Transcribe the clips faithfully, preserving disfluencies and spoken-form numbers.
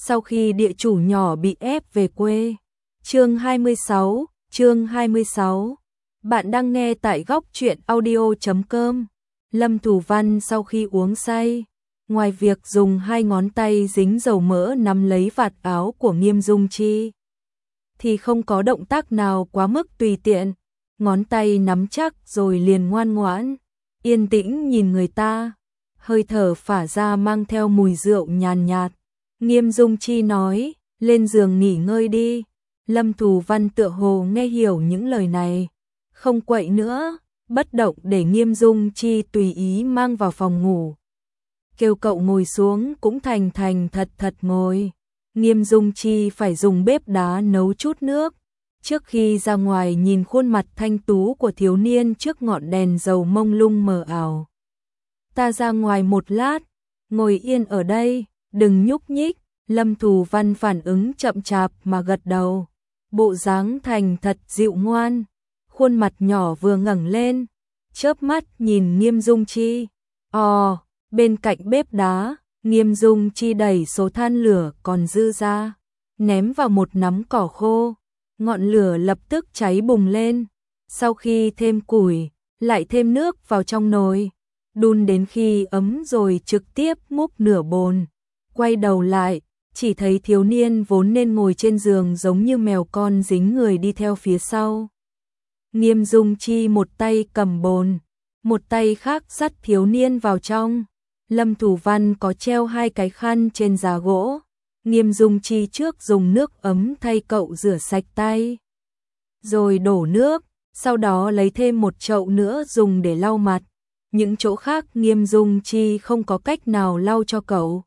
sau khi địa chủ nhỏ bị ép về quê. Chương hai mươi sáu, chương hai mươi sáu. Bạn đang nghe tại góc truyện audio chấm com. Lâm Thù Văn sau khi uống say, ngoài việc dùng hai ngón tay dính dầu mỡ nắm lấy vạt áo của Nghiêm Dung Chi, thì không có động tác nào quá mức tùy tiện, ngón tay nắm chắc rồi liền ngoan ngoãn, yên tĩnh nhìn người ta, hơi thở phả ra mang theo mùi rượu nhàn nhạt. Nghiêm Dung Chi nói, lên giường nghỉ ngơi đi. Lâm Thù Văn tựa hồ nghe hiểu những lời này, không quậy nữa, bất động để Nghiêm Dung Chi tùy ý mang vào phòng ngủ. Kêu cậu ngồi xuống cũng thành thành thật thật ngồi. Nghiêm Dung Chi phải dùng bếp đá nấu chút nước. Trước khi ra ngoài nhìn khuôn mặt thanh tú của thiếu niên trước ngọn đèn dầu mông lung mờ ảo. Ta ra ngoài một lát, ngồi yên ở đây, đừng nhúc nhích. Lâm Thù Văn phản ứng chậm chạp mà gật đầu. Bộ dáng thành thật dịu ngoan, khuôn mặt nhỏ vừa ngẩng lên, chớp mắt nhìn Nghiêm Dung Chi. Ồ, bên cạnh bếp đá, Nghiêm Dung Chi đẩy số than lửa còn dư ra, ném vào một nắm cỏ khô, ngọn lửa lập tức cháy bùng lên. Sau khi thêm củi, lại thêm nước vào trong nồi, đun đến khi ấm rồi trực tiếp múc nửa bồn. Quay đầu lại, chỉ thấy thiếu niên vốn nên ngồi trên giường giống như mèo con dính người đi theo phía sau. Nghiêm Dung Chi một tay cầm bồn, một tay khác dắt thiếu niên vào trong. Lâm Thù Văn có treo hai cái khăn trên giá gỗ. Nghiêm Dung Chi trước dùng nước ấm thay cậu rửa sạch tay, rồi đổ nước, sau đó lấy thêm một chậu nữa dùng để lau mặt. Những chỗ khác Nghiêm Dung Chi không có cách nào lau cho cậu.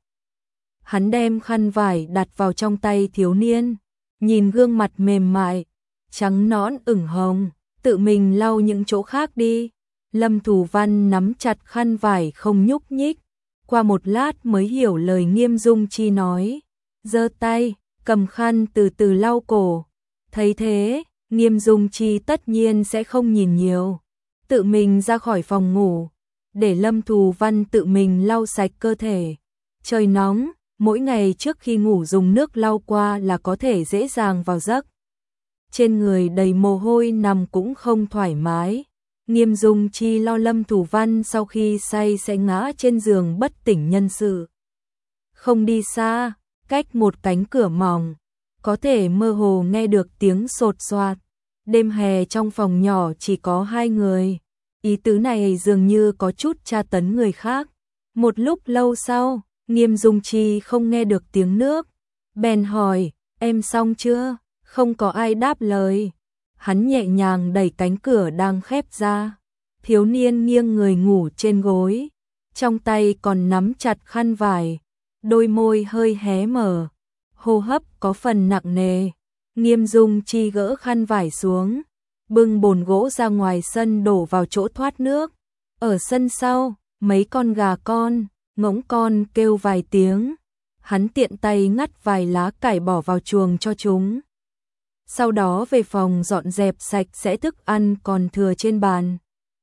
Hắn đem khăn vải đặt vào trong tay thiếu niên, nhìn gương mặt mềm mại, trắng nõn ửng hồng, tự mình lau những chỗ khác đi. Lâm Thù Văn nắm chặt khăn vải không nhúc nhích, qua một lát mới hiểu lời Nghiêm Dung Chi nói, giơ tay, cầm khăn từ từ lau cổ. Thấy thế, Nghiêm Dung Chi tất nhiên sẽ không nhìn nhiều, tự mình ra khỏi phòng ngủ, để Lâm Thù Văn tự mình lau sạch cơ thể. Trời nóng, mỗi ngày trước khi ngủ dùng nước lau qua là có thể dễ dàng vào giấc. Trên người đầy mồ hôi nằm cũng không thoải mái. Nghiêm Dung Chi lo Lâm Thù Văn sau khi say sẽ ngã trên giường bất tỉnh nhân sự. Không đi xa, cách một cánh cửa mỏng, có thể mơ hồ nghe được tiếng sột soạt. Đêm hè trong phòng nhỏ chỉ có hai người. Ý tứ này dường như có chút tra tấn người khác. Một lúc lâu sau, Nghiêm Dung Chi không nghe được tiếng nước, bèn hỏi, em xong chưa? Không có ai đáp lời. Hắn nhẹ nhàng đẩy cánh cửa đang khép ra. Thiếu niên nghiêng người ngủ trên gối, trong tay còn nắm chặt khăn vải, đôi môi hơi hé mở, hô hấp có phần nặng nề. Nghiêm Dung Chi gỡ khăn vải xuống, bưng bồn gỗ ra ngoài sân đổ vào chỗ thoát nước. Ở sân sau, mấy con gà con, ngỗng con kêu vài tiếng, hắn tiện tay ngắt vài lá cải bỏ vào chuồng cho chúng. Sau đó về phòng dọn dẹp sạch sẽ thức ăn còn thừa trên bàn.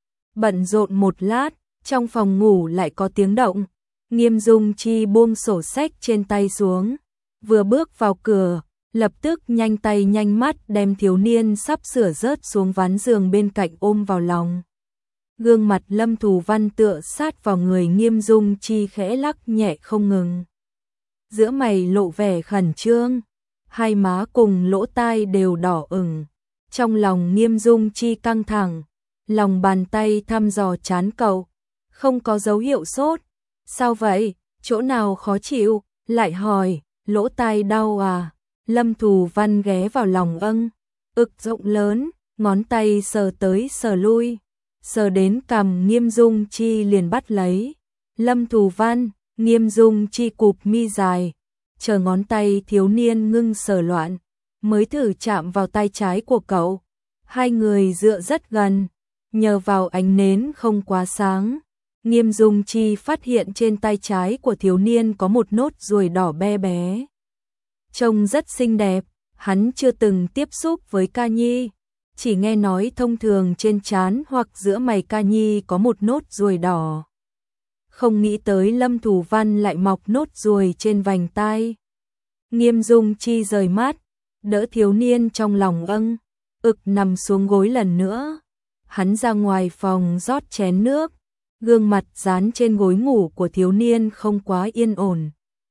Bận rộn một lát, trong phòng ngủ lại có tiếng động. Nghiêm Dung Chi buông sổ sách trên tay xuống, vừa bước vào cửa, lập tức nhanh tay nhanh mắt đem thiếu niên sắp sửa rớt xuống ván giường bên cạnh ôm vào lòng. Gương mặt Lâm Thù Văn tựa sát vào người Nghiêm Dung Chi khẽ lắc nhẹ không ngừng. Giữa mày lộ vẻ khẩn trương, hai má cùng lỗ tai đều đỏ ửng. Trong lòng Nghiêm Dung Chi căng thẳng, lòng bàn tay thăm dò trán cậu, không có dấu hiệu sốt. Sao vậy? Chỗ nào khó chịu? Lại hỏi, lỗ tai đau à? Lâm Thù Văn ghé vào lòng âng, ực rộng lớn, ngón tay sờ tới sờ lui. Sờ đến cằm Nghiêm Dung Chi liền bắt lấy. Lâm Thù Văn, Nghiêm Dung Chi cụp mi dài, chờ ngón tay thiếu niên ngưng sờ loạn, mới thử chạm vào tay trái của cậu. Hai người dựa rất gần, nhờ vào ánh nến không quá sáng, Nghiêm Dung Chi phát hiện trên tay trái của thiếu niên có một nốt ruồi đỏ bé bé. Trông rất xinh đẹp, hắn chưa từng tiếp xúc với ca nhi, chỉ nghe nói thông thường trên trán hoặc giữa mày ca nhi có một nốt ruồi đỏ. Không nghĩ tới Lâm Thù Văn lại mọc nốt ruồi trên vành tai. Nghiêm Dung Chi rời mắt, đỡ thiếu niên trong lòng âng, ực nằm xuống gối lần nữa. Hắn ra ngoài phòng rót chén nước, gương mặt dán trên gối ngủ của thiếu niên không quá yên ổn.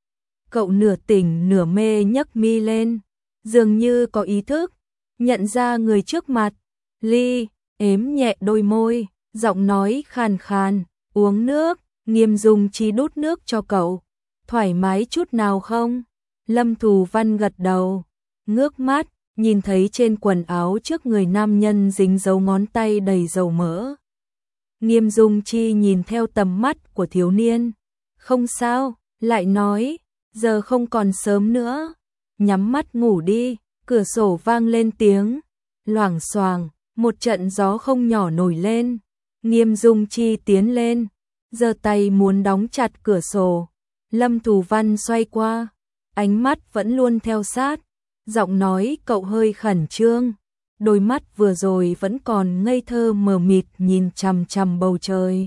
Cậu nửa tỉnh nửa mê nhấc mi lên, dường như có ý thức, nhận ra người trước mặt. Ly, ếm nhẹ đôi môi, giọng nói khàn khàn, uống nước. Nghiêm Dung Chi đút nước cho cậu. Thoải mái chút nào không? Lâm Thù Văn gật đầu, ngước mắt, nhìn thấy trên quần áo trước người nam nhân dính dấu ngón tay đầy dầu mỡ. Nghiêm Dung Chi nhìn theo tầm mắt của thiếu niên. Không sao, lại nói, giờ không còn sớm nữa. Nhắm mắt ngủ đi. Cửa sổ vang lên tiếng loảng xoảng, một trận gió không nhỏ nổi lên. Nghiêm Dung Chi tiến lên, giơ tay muốn đóng chặt cửa sổ. Lâm Thù Văn xoay qua, ánh mắt vẫn luôn theo sát, giọng nói cậu hơi khẩn trương, đôi mắt vừa rồi vẫn còn ngây thơ mờ mịt nhìn chằm chằm bầu trời.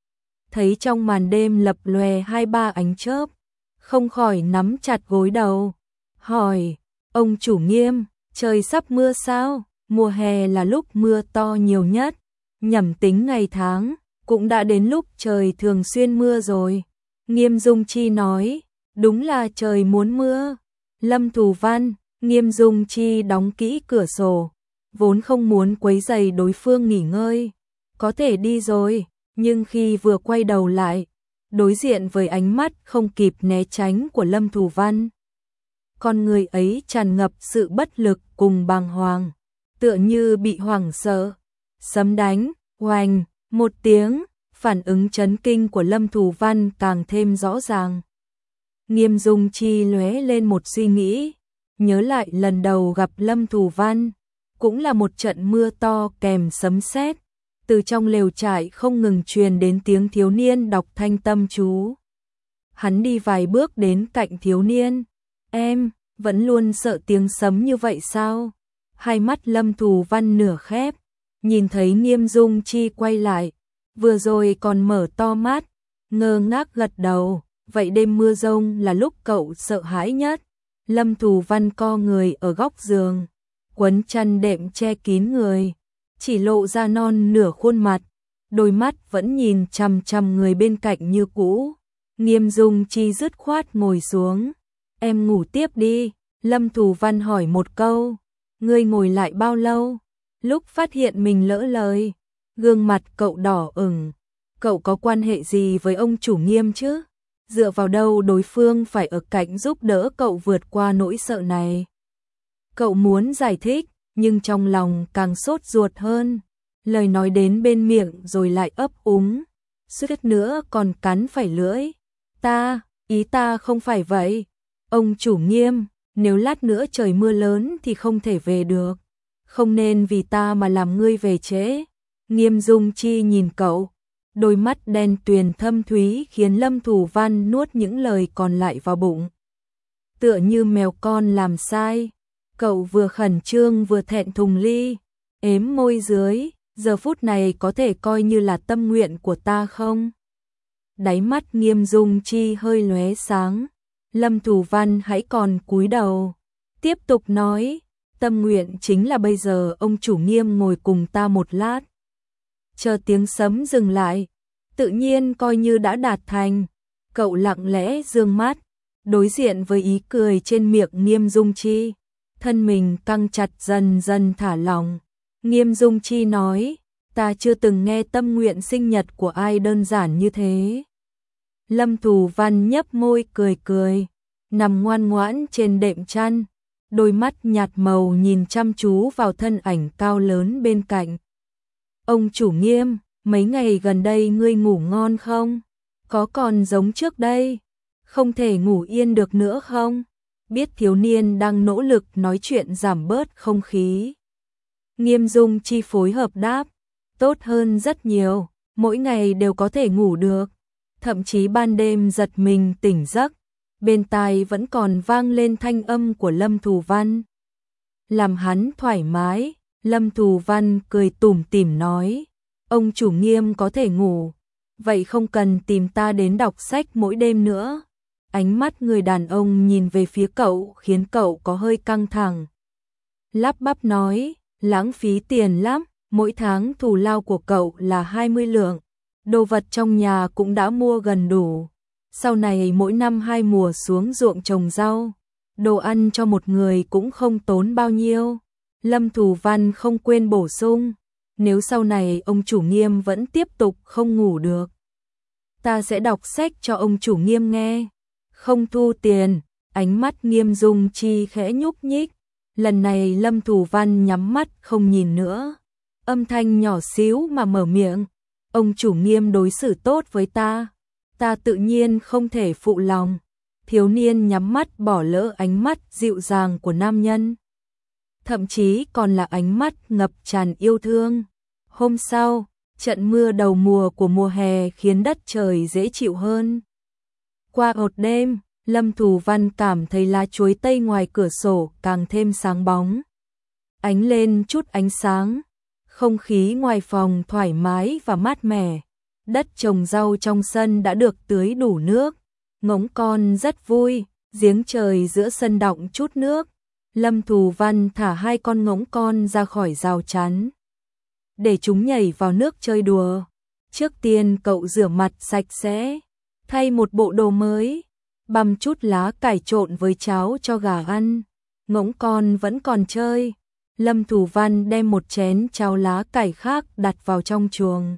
Thấy trong màn đêm lập lòe hai ba ánh chớp, không khỏi nắm chặt gối đầu, hỏi, ông chủ Nghiêm, trời sắp mưa sao? Mùa hè là lúc mưa to nhiều nhất, nhẩm tính ngày tháng, cũng đã đến lúc trời thường xuyên mưa rồi. Nghiêm Dung Chi nói, đúng là trời muốn mưa. Lâm Thù Văn, Nghiêm Dung Chi đóng kỹ cửa sổ, vốn không muốn quấy rầy đối phương nghỉ ngơi. Có thể đi rồi, nhưng khi vừa quay đầu lại, đối diện với ánh mắt không kịp né tránh của Lâm Thù Văn. Con người ấy tràn ngập sự bất lực cùng bàng hoàng, tựa như bị hoảng sợ. Sấm đánh, oành, một tiếng, phản ứng chấn kinh của Lâm Thù Văn càng thêm rõ ràng. Nghiêm Dung Chi lóe lên một suy nghĩ, nhớ lại lần đầu gặp Lâm Thù Văn, cũng là một trận mưa to kèm sấm sét, từ trong lều trại không ngừng truyền đến tiếng thiếu niên đọc thanh tâm chú. Hắn đi vài bước đến cạnh thiếu niên, em, vẫn luôn sợ tiếng sấm như vậy sao? Hai mắt Lâm Thù Văn nửa khép, nhìn thấy Nghiêm Dung Chi quay lại, vừa rồi còn mở to mắt, ngơ ngác gật đầu, vậy đêm mưa rông là lúc cậu sợ hãi nhất. Lâm Thù Văn co người ở góc giường, quấn chăn đệm che kín người, chỉ lộ ra non nửa khuôn mặt, đôi mắt vẫn nhìn chằm chằm người bên cạnh như cũ. Nghiêm Dung Chi dứt khoát ngồi xuống, em ngủ tiếp đi. Lâm Thù Văn hỏi một câu, ngươi ngồi lại bao lâu? Lúc phát hiện mình lỡ lời, gương mặt cậu đỏ ửng. Cậu có quan hệ gì với ông chủ Nghiêm chứ? Dựa vào đâu đối phương phải ở cạnh giúp đỡ cậu vượt qua nỗi sợ này? Cậu muốn giải thích, nhưng trong lòng càng sốt ruột hơn. Lời nói đến bên miệng rồi lại ấp úng, suýt nữa còn cắn phải lưỡi. Ta, ý ta không phải vậy. Ông chủ Nghiêm, nếu lát nữa trời mưa lớn thì không thể về được. Không nên vì ta mà làm ngươi về trễ. Nghiêm Dung Chi nhìn cậu, đôi mắt đen tuyền thâm thúy khiến Lâm Thù Văn nuốt những lời còn lại vào bụng. Tựa như mèo con làm sai, cậu vừa khẩn trương vừa thẹn thùng Ly, ếm môi dưới, giờ phút này có thể coi như là tâm nguyện của ta không? Đáy mắt Nghiêm Dung Chi hơi lóe sáng, Lâm Thù Văn hãy còn cúi đầu, tiếp tục nói, tâm nguyện chính là bây giờ ông chủ Nghiêm ngồi cùng ta một lát. Chờ tiếng sấm dừng lại, tự nhiên coi như đã đạt thành. Cậu lặng lẽ dương mắt, đối diện với ý cười trên miệng Nghiêm Dung Chi, thân mình căng chặt dần dần thả lỏng. Nghiêm Dung Chi nói, ta chưa từng nghe tâm nguyện sinh nhật của ai đơn giản như thế. Lâm Thù Văn nhấp môi cười cười, nằm ngoan ngoãn trên đệm chăn, đôi mắt nhạt màu nhìn chăm chú vào thân ảnh cao lớn bên cạnh. Ông chủ Nghiêm, mấy ngày gần đây ngươi ngủ ngon không? Có còn giống trước đây? Không thể ngủ yên được nữa không? Biết thiếu niên đang nỗ lực nói chuyện giảm bớt không khí. Nghiêm Dung Chi phối hợp đáp, tốt hơn rất nhiều, mỗi ngày đều có thể ngủ được. Thậm chí ban đêm giật mình tỉnh giấc, bên tai vẫn còn vang lên thanh âm của Lâm Thù Văn. Làm hắn thoải mái, Lâm Thù Văn cười tủm tỉm nói, ông chủ Nghiêm có thể ngủ, vậy không cần tìm ta đến đọc sách mỗi đêm nữa. Ánh mắt người đàn ông nhìn về phía cậu khiến cậu có hơi căng thẳng. Lắp bắp nói, lãng phí tiền lắm, mỗi tháng thù lao của cậu là hai mươi lượng. Đồ vật trong nhà cũng đã mua gần đủ. Sau này mỗi năm hai mùa xuống ruộng trồng rau, đồ ăn cho một người cũng không tốn bao nhiêu. Lâm Thù Văn không quên bổ sung, nếu sau này ông chủ Nghiêm vẫn tiếp tục không ngủ được, ta sẽ đọc sách cho ông chủ Nghiêm nghe. Không thu tiền. Ánh mắt Nghiêm Dung Chi khẽ nhúc nhích. Lần này Lâm Thù Văn nhắm mắt không nhìn nữa. Âm thanh nhỏ xíu mà mở miệng, ông chủ Nghiêm đối xử tốt với ta, ta tự nhiên không thể phụ lòng. Thiếu niên nhắm mắt bỏ lỡ ánh mắt dịu dàng của nam nhân, thậm chí còn là ánh mắt ngập tràn yêu thương. Hôm sau, trận mưa đầu mùa của mùa hè khiến đất trời dễ chịu hơn. Qua một đêm, Lâm Thù Văn cảm thấy lá chuối tây ngoài cửa sổ càng thêm sáng bóng, ánh lên chút ánh sáng. Không khí ngoài phòng thoải mái và mát mẻ. Đất trồng rau trong sân đã được tưới đủ nước. Ngỗng con rất vui, giếng trời giữa sân đọng chút nước. Lâm Thù Văn thả hai con ngỗng con ra khỏi rào chắn, để chúng nhảy vào nước chơi đùa. Trước tiên cậu rửa mặt sạch sẽ, thay một bộ đồ mới, băm chút lá cải trộn với cháo cho gà ăn. Ngỗng con vẫn còn chơi. Lâm Thù Văn đem một chén cháo lá cải khác đặt vào trong chuồng,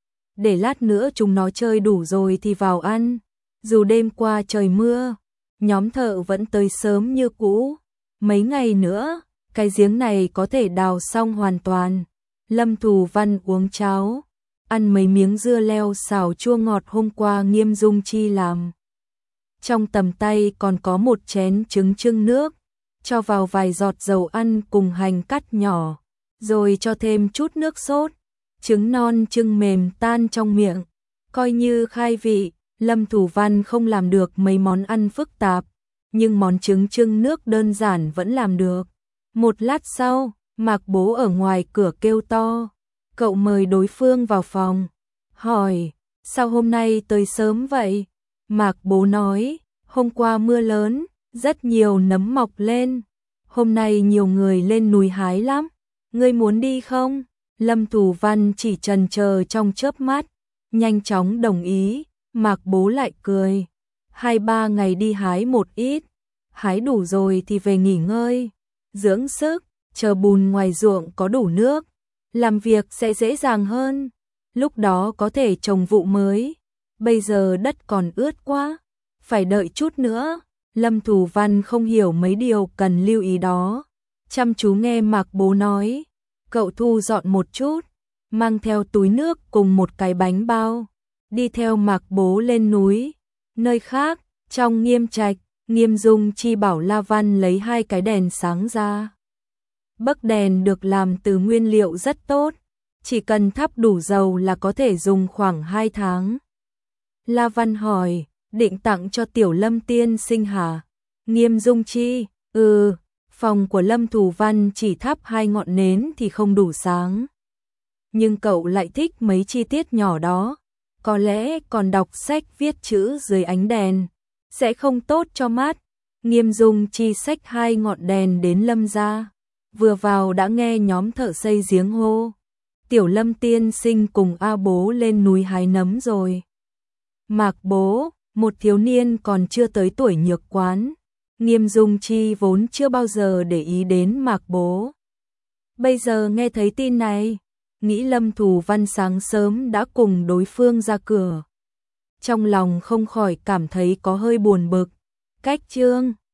để lát nữa chúng nó chơi đủ rồi thì vào ăn. Dù đêm qua trời mưa, nhóm thợ vẫn tới sớm như cũ. Mấy ngày nữa, cái giếng này có thể đào xong hoàn toàn. Lâm Thù Văn uống cháo, ăn mấy miếng dưa leo xào chua ngọt hôm qua Nghiêm Dung Chi làm. Trong tầm tay còn có một chén trứng trưng nước, cho vào vài giọt dầu ăn cùng hành cắt nhỏ, rồi cho thêm chút nước sốt. Trứng non trưng mềm tan trong miệng, coi như khai vị. Lâm Thù Văn không làm được mấy món ăn phức tạp, nhưng món trứng trưng nước đơn giản vẫn làm được. Một lát sau, Mạc Bố ở ngoài cửa kêu to, cậu mời đối phương vào phòng, hỏi, sao hôm nay tới sớm vậy? Mạc Bố nói, hôm qua mưa lớn, rất nhiều nấm mọc lên, hôm nay nhiều người lên núi hái lắm, ngươi muốn đi không? Lâm Thù Văn chỉ chần chờ trong chớp mắt, nhanh chóng đồng ý. Mạc Bố lại cười, hai ba ngày đi hái một ít, hái đủ rồi thì về nghỉ ngơi, dưỡng sức, chờ bùn ngoài ruộng có đủ nước, làm việc sẽ dễ dàng hơn, lúc đó có thể trồng vụ mới. Bây giờ đất còn ướt quá, phải đợi chút nữa. Lâm Thù Văn không hiểu mấy điều cần lưu ý đó, chăm chú nghe Mạc Bố nói. Cậu thu dọn một chút, mang theo túi nước cùng một cái bánh bao, đi theo Mạc Bố lên núi. Nơi khác, trong Nghiêm Trạch, Nghiêm Dung Chi bảo La Văn lấy hai cái đèn sáng ra. Bấc đèn được làm từ nguyên liệu rất tốt, chỉ cần thắp đủ dầu là có thể dùng khoảng hai tháng. La Văn hỏi, định tặng cho Tiểu Lâm tiên sinh hả? Nghiêm Dung Chi, ừ, phòng của Lâm Thù Văn chỉ thắp hai ngọn nến thì không đủ sáng. Nhưng cậu lại thích mấy chi tiết nhỏ đó, có lẽ còn đọc sách viết chữ dưới ánh đèn, sẽ không tốt cho mắt. Nghiêm Dung Chi xách hai ngọn đèn đến Lâm gia, vừa vào đã nghe nhóm thợ xây giếng hô, Tiểu Lâm tiên sinh cùng A Bố lên núi hái nấm rồi. Mạc Bố, một thiếu niên còn chưa tới tuổi nhược quán. Nghiêm Dung Chi vốn chưa bao giờ để ý đến Mạc Bố, bây giờ nghe thấy tin này, nghĩ Lâm Thù Văn sáng sớm đã cùng đối phương ra cửa, trong lòng không khỏi cảm thấy có hơi buồn bực. Cách chương